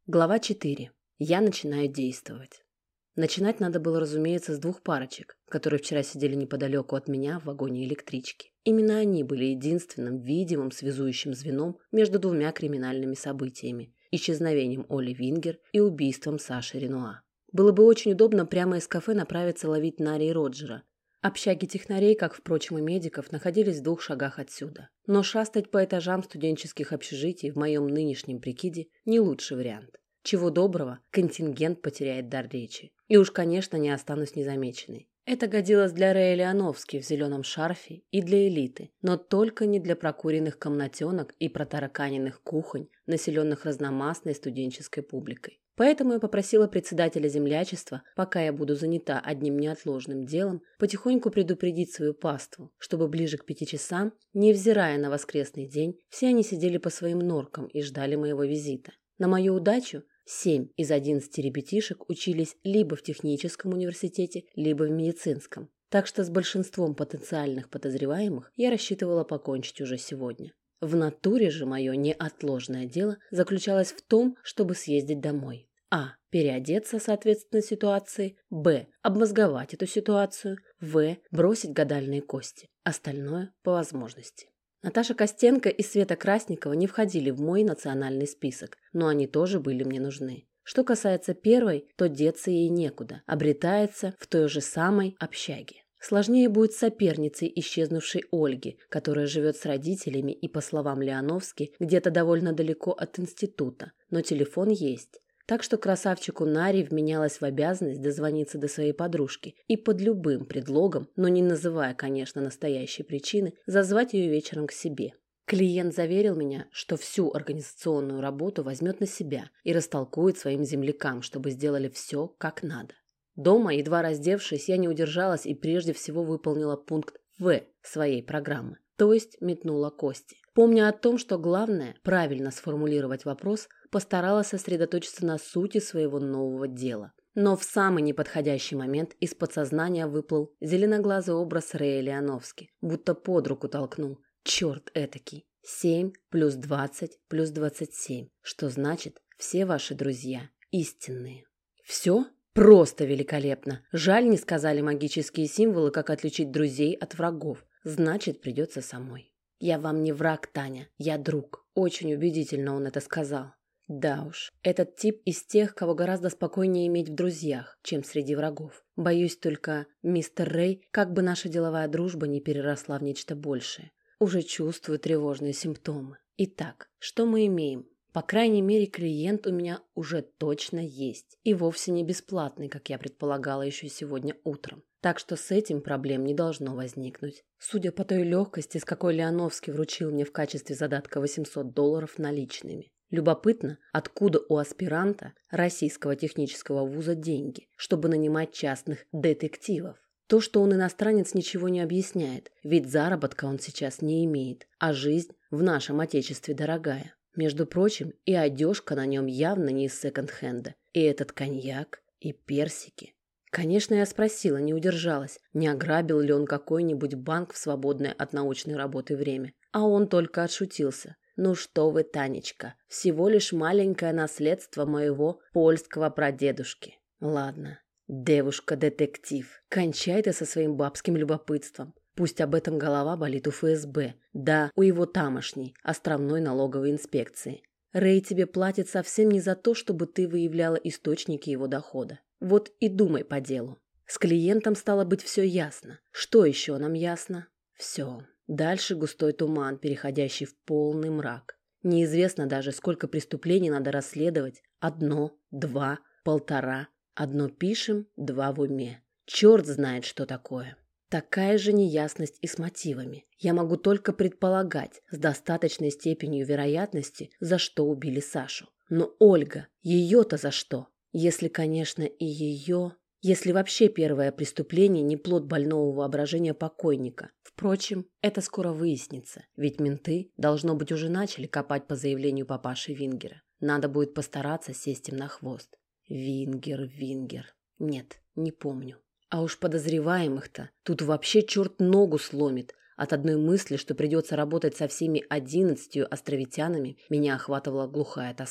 Глава 4. Я начинаю действовать. Начинать надо было, разумеется, с двух парочек, которые вчера сидели неподалеку от меня в вагоне электрички. Именно они были единственным видимым связующим звеном между двумя криминальными событиями – исчезновением Оли Вингер и убийством Саши Ренуа. Было бы очень удобно прямо из кафе направиться ловить Нари и Роджера. Общаги технарей, как, впрочем, и медиков, находились в 2 шагах отсюда. Но шастать по этажам студенческих общежитий в моем нынешнем прикиде – не лучший вариант. Чего доброго, контингент потеряет дар речи. И уж, конечно, не останусь незамеченной. Это годилось для Рэя Леоновски в зеленом шарфе и для элиты, но только не для прокуренных комнатенок и протараканенных кухонь, населенных разномастной студенческой публикой. Поэтому я попросила председателя землячества, пока я буду занята одним неотложным делом, потихоньку предупредить свою паству, чтобы ближе к 5 часам, невзирая на воскресный день, все они сидели по своим норкам и ждали моего визита. На мою удачу 7 из 11 ребятишек учились либо в техническом университете, либо в медицинском. Так что с большинством потенциальных подозреваемых я рассчитывала покончить уже сегодня. В натуре же мое неотложное дело заключалось в том, чтобы съездить домой. А. Переодеться соответственно ситуации. Б. Обмозговать эту ситуацию. В. Бросить гадальные кости. Остальное по возможности. Наташа Костенко и Света Красникова не входили в мой национальный список, но они тоже были мне нужны. Что касается первой, то деться ей некуда, обретается в той же самой общаге. Сложнее будет с соперницей исчезнувшей Ольги, которая живет с родителями и, по словам Леоновски, где-то довольно далеко от института, но телефон есть. Так что красавчику Нари вменялось в обязанность дозвониться до своей подружки и под любым предлогом, но не называя, конечно, настоящей причины, зазвать ее вечером к себе. Клиент заверил меня, что всю организационную работу возьмет на себя и растолкует своим землякам, чтобы сделали все как надо. Дома, едва раздевшись, я не удержалась и прежде всего выполнила пункт В своей программы, то есть метнула кости. Помня о том, что главное – правильно сформулировать вопрос, постаралась сосредоточиться на сути своего нового дела. Но в самый неподходящий момент из подсознания выплыл зеленоглазый образ Рэя Леоновски, будто под руку толкнул. Черт этакий. 7 плюс 20 плюс 27, что значит, все ваши друзья истинные. Все? Просто великолепно. Жаль, не сказали магические символы, как отличить друзей от врагов. Значит, придется самой. «Я вам не враг, Таня, я друг». Очень убедительно он это сказал. Да уж, этот тип из тех, кого гораздо спокойнее иметь в друзьях, чем среди врагов. Боюсь только, мистер Рэй, как бы наша деловая дружба не переросла в нечто большее. Уже чувствую тревожные симптомы. Итак, что мы имеем? По крайней мере, клиент у меня уже точно есть. И вовсе не бесплатный, как я предполагала еще сегодня утром. Так что с этим проблем не должно возникнуть. Судя по той легкости, с какой Леоновский вручил мне в качестве задатка $800 наличными. Любопытно, откуда у аспиранта Российского технического вуза деньги, чтобы нанимать частных детективов. То, что он иностранец, ничего не объясняет, ведь заработка он сейчас не имеет, а жизнь в нашем отечестве дорогая. Между прочим, и одежка на нем явно не из секонд-хенда, и этот коньяк, и персики. Конечно, я спросила, не удержалась, не ограбил ли он какой-нибудь банк в свободное от научной работы время. А он только отшутился. «Ну что вы, Танечка, всего лишь маленькое наследство моего польского прадедушки». Ладно, девушка-детектив, кончай ты со своим бабским любопытством. Пусть об этом голова болит у ФСБ, да, у его тамошней, островной налоговой инспекции. Рэй тебе платит совсем не за то, чтобы ты выявляла источники его дохода. Вот и думай по делу. С клиентом стало быть все ясно. Что еще нам ясно? Все. Дальше густой туман, переходящий в полный мрак. Неизвестно даже, сколько преступлений надо расследовать. 1, 2, 1,5. Одно пишем, 2 в уме. Черт знает, что такое. Такая же неясность и с мотивами. Я могу только предполагать с достаточной степенью вероятности, за что убили Сашу. Но Ольга, ее-то за что? Если, конечно, и ее... Если вообще первое преступление не плод больного воображения покойника. Впрочем, это скоро выяснится, ведь менты, должно быть, уже начали копать по заявлению папаши Вингера. Надо будет постараться сесть им на хвост. Вингер. Нет, не помню. А уж подозреваемых-то тут вообще черт ногу сломит. От одной мысли, что придется работать со всеми 11 островитянами, меня охватывала глухая тоска.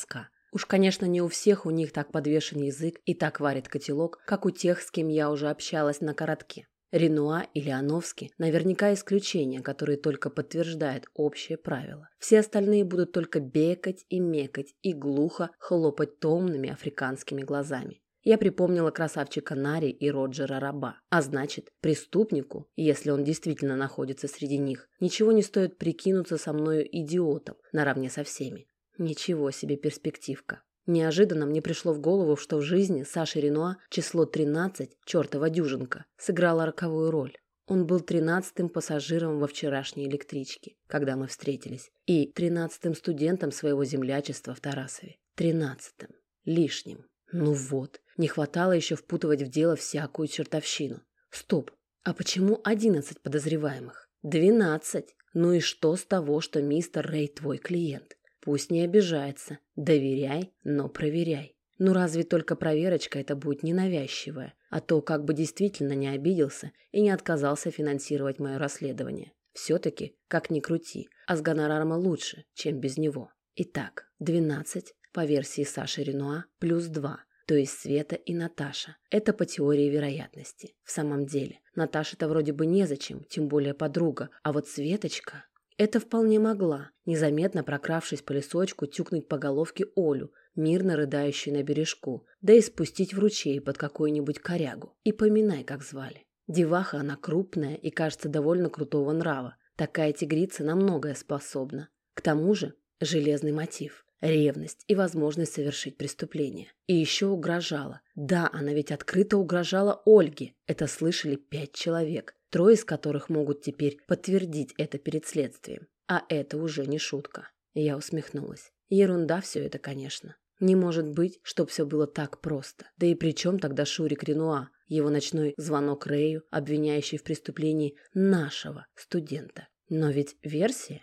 Уж, конечно, не у всех у них так подвешен язык и так варит котелок, как у тех, с кем я уже общалась на коротке. Ренуа и Леоновский наверняка исключения, которые только подтверждают общее правило. Все остальные будут только бекать и мекать и глухо хлопать томными африканскими глазами. Я припомнила красавчика Нари и Роджера Раба. А значит, преступнику, если он действительно находится среди них, ничего не стоит прикинуться со мною идиотом наравне со всеми. Ничего себе перспективка. Неожиданно мне пришло в голову, что в жизни Саши Ренуа число 13, чертова дюжинка, сыграло роковую роль. Он был 13-м пассажиром во вчерашней электричке, когда мы встретились, и 13-м студентом своего землячества в Тарасове. 13-м. Лишним. Ну вот, не хватало еще впутывать в дело всякую чертовщину. Стоп, а почему 11 подозреваемых? 12. Ну и что с того, что мистер Рэй твой клиент? Пусть не обижается. Доверяй, но проверяй. Ну разве только проверочка это будет ненавязчивая, а то как бы действительно не обиделся и не отказался финансировать мое расследование. Все-таки, как ни крути, а с гонораром лучше, чем без него. Итак, 12 по версии Саши Ренуа плюс 2, то есть Света и Наташа. Это по теории вероятности. В самом деле, Наташе-то вроде бы незачем, тем более подруга, а вот Светочка... Это вполне могла, незаметно прокравшись по лесочку, тюкнуть по головке Олю, мирно рыдающую на бережку, да и спустить в ручей под какую-нибудь корягу. И поминай, как звали. Деваха она крупная и, кажется, довольно крутого нрава. Такая тигрица на многое способна. К тому же железный мотив, ревность и возможность совершить преступление. И еще угрожала. Да, она ведь открыто угрожала Ольге. Это слышали 5 человек. 3 из которых могут теперь подтвердить это перед следствием. А это уже не шутка. Я усмехнулась. Ерунда все это, конечно. Не может быть, чтоб все было так просто. Да и при чем тогда Шурик Ренуа, его ночной звонок Рэю, обвиняющий в преступлении нашего студента? Но ведь версия.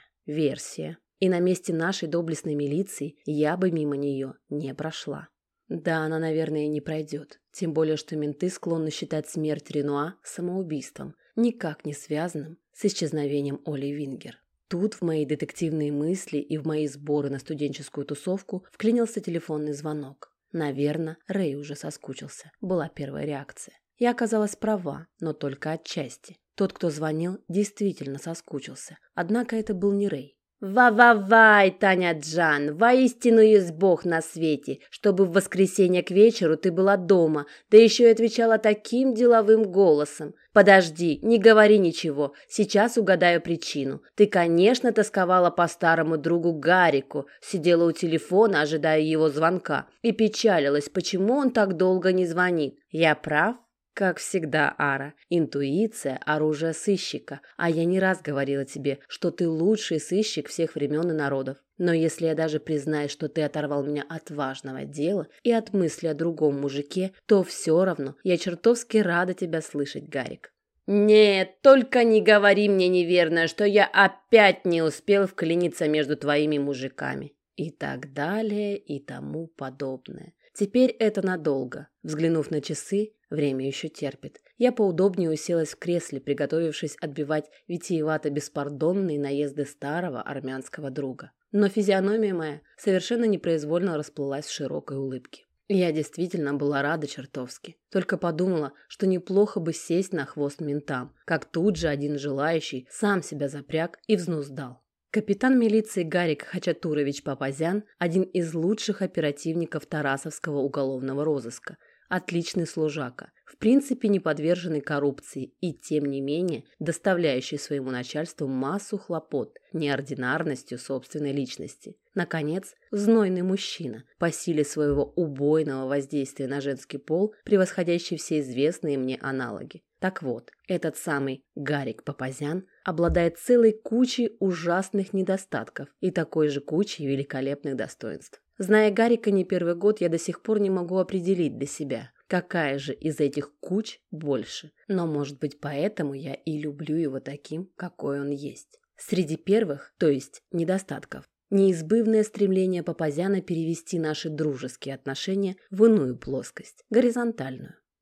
И на месте нашей доблестной милиции я бы мимо нее не прошла. Да, она, наверное, и не пройдет. Тем более, что менты склонны считать смерть Ренуа самоубийством, никак не связанным с исчезновением Оли Вингер. Тут в мои детективные мысли и в мои сборы на студенческую тусовку вклинился телефонный звонок. Наверное, Рэй уже соскучился. Была первая реакция. Я оказалась права, но только отчасти. Тот, кто звонил, действительно соскучился. Однако это был не Рэй. «Ва-ва-вай, Таня Джан, воистину есть Бог на свете, чтобы в воскресенье к вечеру ты была дома, да еще и отвечала таким деловым голосом. Подожди, не говори ничего, сейчас угадаю причину. Ты, конечно, тосковала по старому другу Гарику, сидела у телефона, ожидая его звонка, и печалилась, почему он так долго не звонит. Я прав?» Как всегда, Ара, интуиция – оружие сыщика, а я не раз говорила тебе, что ты лучший сыщик всех времен и народов. Но если я даже признаю, что ты оторвал меня от важного дела и от мысли о другом мужике, то все равно я чертовски рада тебя слышать, Гарик. Нет, только не говори мне неверное, что я опять не успел вклиниться между твоими мужиками. И так далее, и тому подобное. Теперь это надолго. Взглянув на часы, время еще терпит. Я поудобнее уселась в кресле, приготовившись отбивать витиевато-беспардонные наезды старого армянского друга. Но физиономия моя совершенно непроизвольно расплылась в широкой улыбке. Я действительно была рада чертовски. Только подумала, что неплохо бы сесть на хвост ментам, как тут же один желающий сам себя запряг и взнуздал. Капитан милиции Гарик Хачатурович Папазян – один из лучших оперативников Тарасовского уголовного розыска. Отличный служака, в принципе не подверженный коррупции и, тем не менее, доставляющий своему начальству массу хлопот неординарностью собственной личности. Наконец, знойный мужчина, по силе своего убойного воздействия на женский пол, превосходящий все известные мне аналоги. Так вот, этот самый Гарик Папазян обладает целой кучей ужасных недостатков и такой же кучей великолепных достоинств. Зная Гарика не первый год, я до сих пор не могу определить для себя, какая же из этих куч больше. Но, может быть, поэтому я и люблю его таким, какой он есть. Среди первых, то есть недостатков, неизбывное стремление Папазяна перевести наши дружеские отношения в иную плоскость, горизонтальную.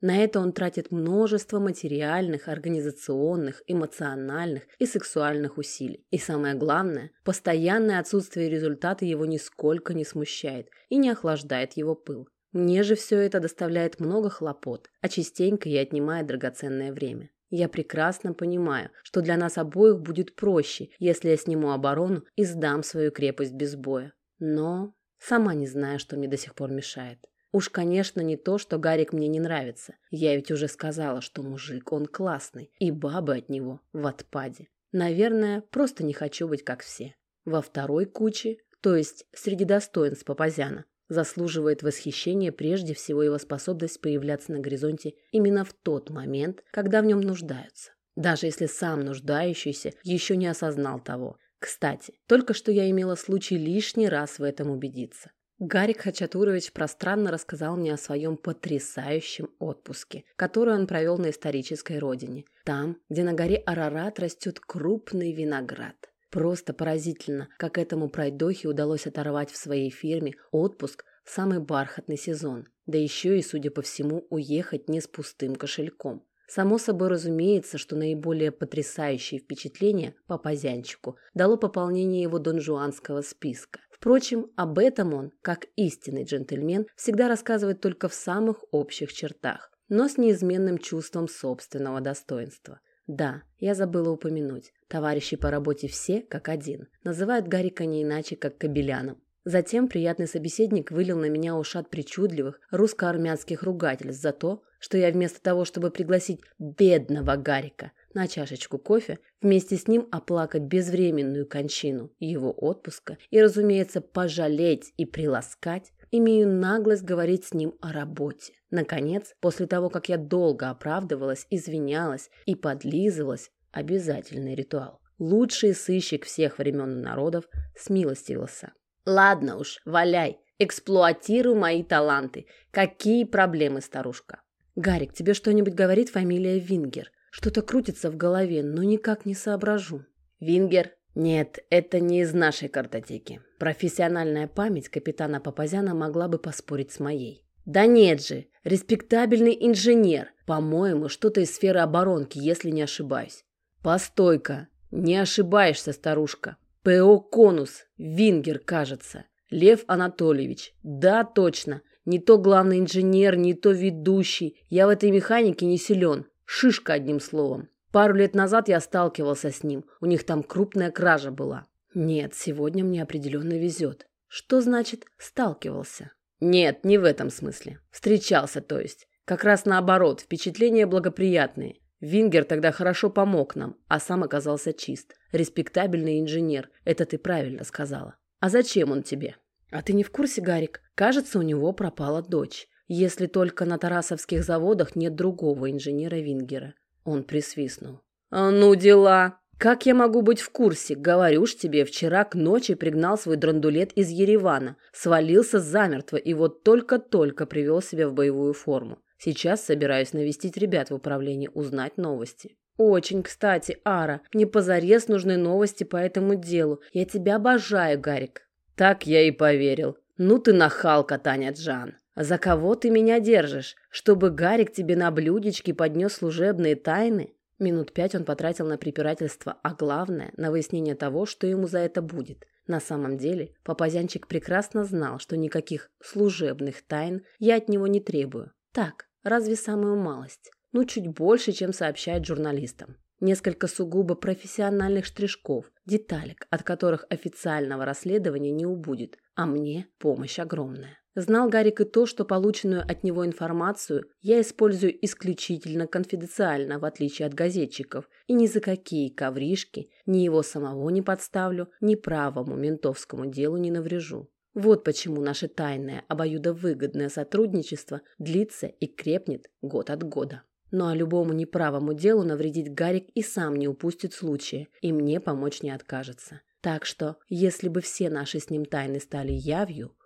На это он тратит множество материальных, организационных, эмоциональных и сексуальных усилий. И самое главное, постоянное отсутствие результата его нисколько не смущает и не охлаждает его пыл. Мне же все это доставляет много хлопот, а частенько и отнимает драгоценное время. Я прекрасно понимаю, что для нас обоих будет проще, если я сниму оборону и сдам свою крепость без боя. Но сама не знаю, что мне до сих пор мешает. Уж, конечно, не то, что Гарик мне не нравится. Я ведь уже сказала, что мужик он классный, и бабы от него в отпаде. Наверное, просто не хочу быть как все. Во второй куче, то есть среди достоинств Папазяна, заслуживает восхищения прежде всего его способность появляться на горизонте именно в тот момент, когда в нем нуждаются. Даже если сам нуждающийся еще не осознал того. Кстати, только что я имела случай лишний раз в этом убедиться. Гарик Хачатурович пространно рассказал мне о своем потрясающем отпуске, который он провел на исторической родине, там, где на горе Арарат растет крупный виноград. Просто поразительно, как этому пройдохе удалось оторвать в своей фирме отпуск в самый бархатный сезон, да еще и, судя по всему, уехать не с пустым кошельком. Само собой разумеется, что наиболее потрясающее впечатление Папазянчику дало пополнение его донжуанского списка. Впрочем, об этом он, как истинный джентльмен, всегда рассказывает только в самых общих чертах, но с неизменным чувством собственного достоинства. Да, я забыла упомянуть, товарищи по работе все, как один, называют Гарика не иначе, как Кобеляном. Затем приятный собеседник вылил на меня ушат причудливых русско-армянских ругательств за то, что я вместо того, чтобы пригласить бедного Гарика на чашечку кофе, вместе с ним оплакать безвременную кончину его отпуска и, разумеется, пожалеть и приласкать, имею наглость говорить с ним о работе. Наконец, после того, как я долго оправдывалась, извинялась и подлизывалась, обязательный ритуал. Лучший сыщик всех времен и народов смилостивился. «Ладно уж, валяй, эксплуатируй мои таланты. Какие проблемы, старушка?» «Гарик, тебе что-нибудь говорит фамилия Вингер? Что-то крутится в голове, но никак не соображу». «Вингер? Нет, это не из нашей картотеки. Профессиональная память капитана Папазяна могла бы поспорить с моей». «Да нет же, респектабельный инженер. По-моему, что-то из сферы оборонки, если не ошибаюсь». «Постой-ка, не ошибаешься, старушка. П.О. Конус, Вингер, кажется. Лев Анатольевич. Да, точно. Не то главный инженер, не то ведущий. Я в этой механике не силен. Шишка, одним словом. Пару лет назад я сталкивался с ним. У них там крупная кража была». «Нет, сегодня мне определенно везет». «Что значит «сталкивался»?» «Нет, не в этом смысле. Встречался, то есть. Как раз наоборот, впечатления благоприятные. Вингер тогда хорошо помог нам, а сам оказался чист. Респектабельный инженер, это ты правильно сказала. А зачем он тебе?» «А ты не в курсе, Гарик? Кажется, у него пропала дочь. Если только на тарасовских заводах нет другого инженера Вингера». Он присвистнул. «Ну дела! Как я могу быть в курсе? Говорю ж тебе, вчера к ночи пригнал свой драндулет из Еревана, свалился замертво и вот только-только привел себя в боевую форму. Сейчас собираюсь навестить ребят в управлении, узнать новости». «Очень кстати, Ара, мне позарез нужны новости по этому делу. Я тебя обожаю, Гарик». «Так я и поверил. Ну ты нахалка, Таня Джан. За кого ты меня держишь? Чтобы Гарик тебе на блюдечке поднес служебные тайны?» Минут 5 он потратил на препирательство, а главное, на выяснение того, что ему за это будет. На самом деле, Папазянчик прекрасно знал, что никаких служебных тайн я от него не требую. Так, разве самую малость? Ну, чуть больше, чем сообщают журналистам. Несколько сугубо профессиональных штришков, деталек, от которых официального расследования не убудет, а мне помощь огромная. Знал Гарик и то, что полученную от него информацию я использую исключительно конфиденциально, в отличие от газетчиков, и ни за какие ковришки ни его самого не подставлю, ни правому ментовскому делу не наврежу. Вот почему наше тайное обоюдовыгодное сотрудничество длится и крепнет год от года. Ну а любому неправому делу навредить Гарик и сам не упустит случая, и мне помочь не откажется. Так что, если бы все наши с ним тайны стали явью,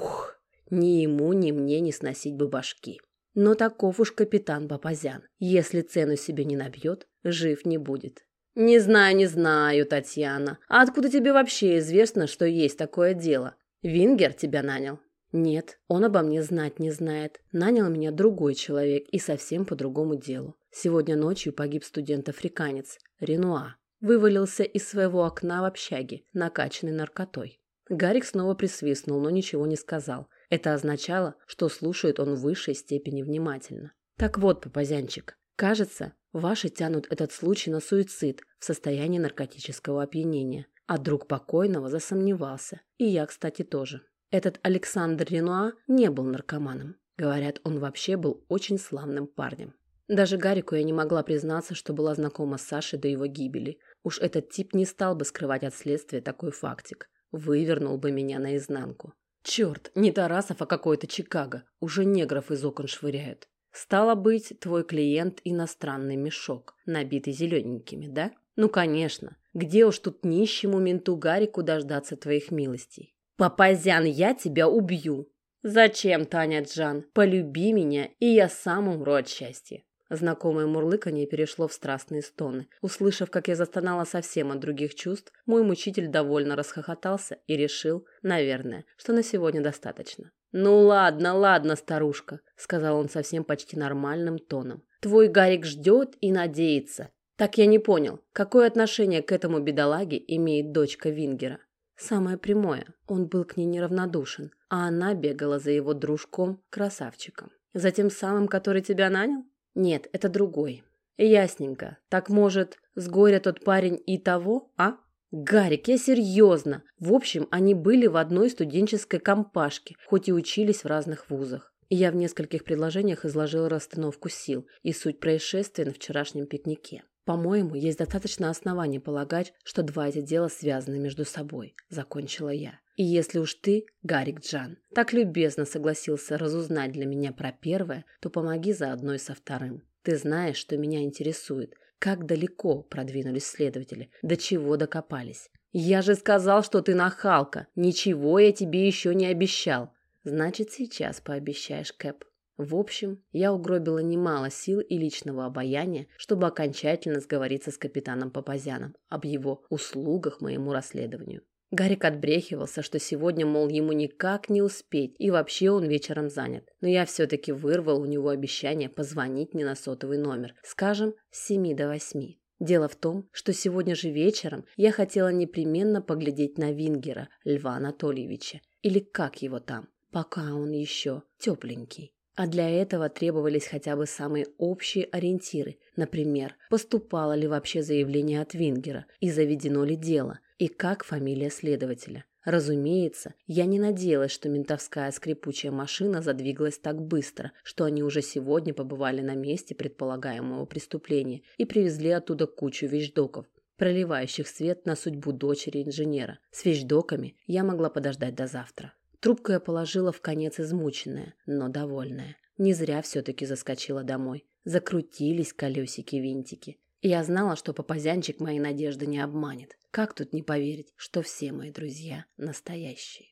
ни ему, ни мне не сносить бы башки. Но таков уж капитан Папазян. Если цену себе не набьет, жив не будет. Не знаю, Татьяна. А откуда тебе вообще известно, что есть такое дело? Вингер тебя нанял? Нет, он обо мне знать не знает. Нанял меня другой человек и совсем по другому делу. Сегодня ночью погиб студент-африканец Ренуа. Вывалился из своего окна в общаге, накачанный наркотой. Гарик снова присвистнул, но ничего не сказал. Это означало, что слушает он в высшей степени внимательно. Так вот, Папазянчик, кажется, ваши тянут этот случай на суицид в состоянии наркотического опьянения. А друг покойного засомневался. И я, кстати, тоже. Этот Александр Ренуа не был наркоманом. Говорят, он вообще был очень славным парнем. Даже Гарику я не могла признаться, что была знакома с Сашей до его гибели. Уж этот тип не стал бы скрывать от следствия такой фактик. Вывернул бы меня наизнанку. Черт, не Тарасов, а какой-то Чикаго. Уже негров из окон швыряют. Стало быть, твой клиент иностранный мешок, набитый зелененькими, да? Ну, конечно. Где уж тут нищему менту Гарику дождаться твоих милостей? Папазян, я тебя убью. Зачем, Таня Джан? Полюби меня, и я сам умру от счастья. Знакомое мурлыканье перешло в страстные стоны. Услышав, как я застонала совсем от других чувств, мой мучитель довольно расхохотался и решил, наверное, что на сегодня достаточно. «Ну ладно, ладно, старушка», — сказал он совсем почти нормальным тоном. «Твой Гарик ждет и надеется. Так я не понял, какое отношение к этому бедолаге имеет дочка Вингера?» Самое прямое, он был к ней неравнодушен, а она бегала за его дружком-красавчиком. «За тем самым, который тебя нанял?» «Нет, это другой». «Ясненько. Так, может, с горя тот парень и того, а?» «Гарик, я серьезно. В общем, они были в одной студенческой компашке, хоть и учились в разных вузах. И я в нескольких предложениях изложила расстановку сил и суть происшествия на вчерашнем пикнике. По-моему, есть достаточно оснований полагать, что два эти дела связаны между собой», — закончила я. «И если уж ты, Гарик Джан, так любезно согласился разузнать для меня про первое, то помоги заодно и со вторым. Ты знаешь, что меня интересует. Как далеко продвинулись следователи, до чего докопались. Я же сказал, что ты нахалка. Ничего я тебе еще не обещал. Значит, сейчас пообещаешь, Кэп». В общем, я угробила немало сил и личного обаяния, чтобы окончательно сговориться с капитаном Папазяном об его услугах моему расследованию. Гарик отбрехивался, что сегодня, мол, ему никак не успеть, и вообще он вечером занят. Но я все-таки вырвал у него обещание позвонить мне на сотовый номер, скажем, с 7 до 8. Дело в том, что сегодня же вечером я хотела непременно поглядеть на Вингера Льва Анатольевича, или как его там, пока он еще тепленький. А для этого требовались хотя бы самые общие ориентиры. Например, поступало ли вообще заявление от Вингера и заведено ли дело, и как фамилия следователя. Разумеется, я не надеялась, что ментовская скрипучая машина задвигалась так быстро, что они уже сегодня побывали на месте предполагаемого преступления и привезли оттуда кучу вещдоков, проливающих свет на судьбу дочери инженера. С вещдоками я могла подождать до завтра. Трубку я положила вконец измученная, но довольная. Не зря все-таки заскочила домой. Закрутились колесики-винтики. И я знала, что Папазянчик мои надежды не обманет. Как тут не поверить, что все мои друзья настоящие?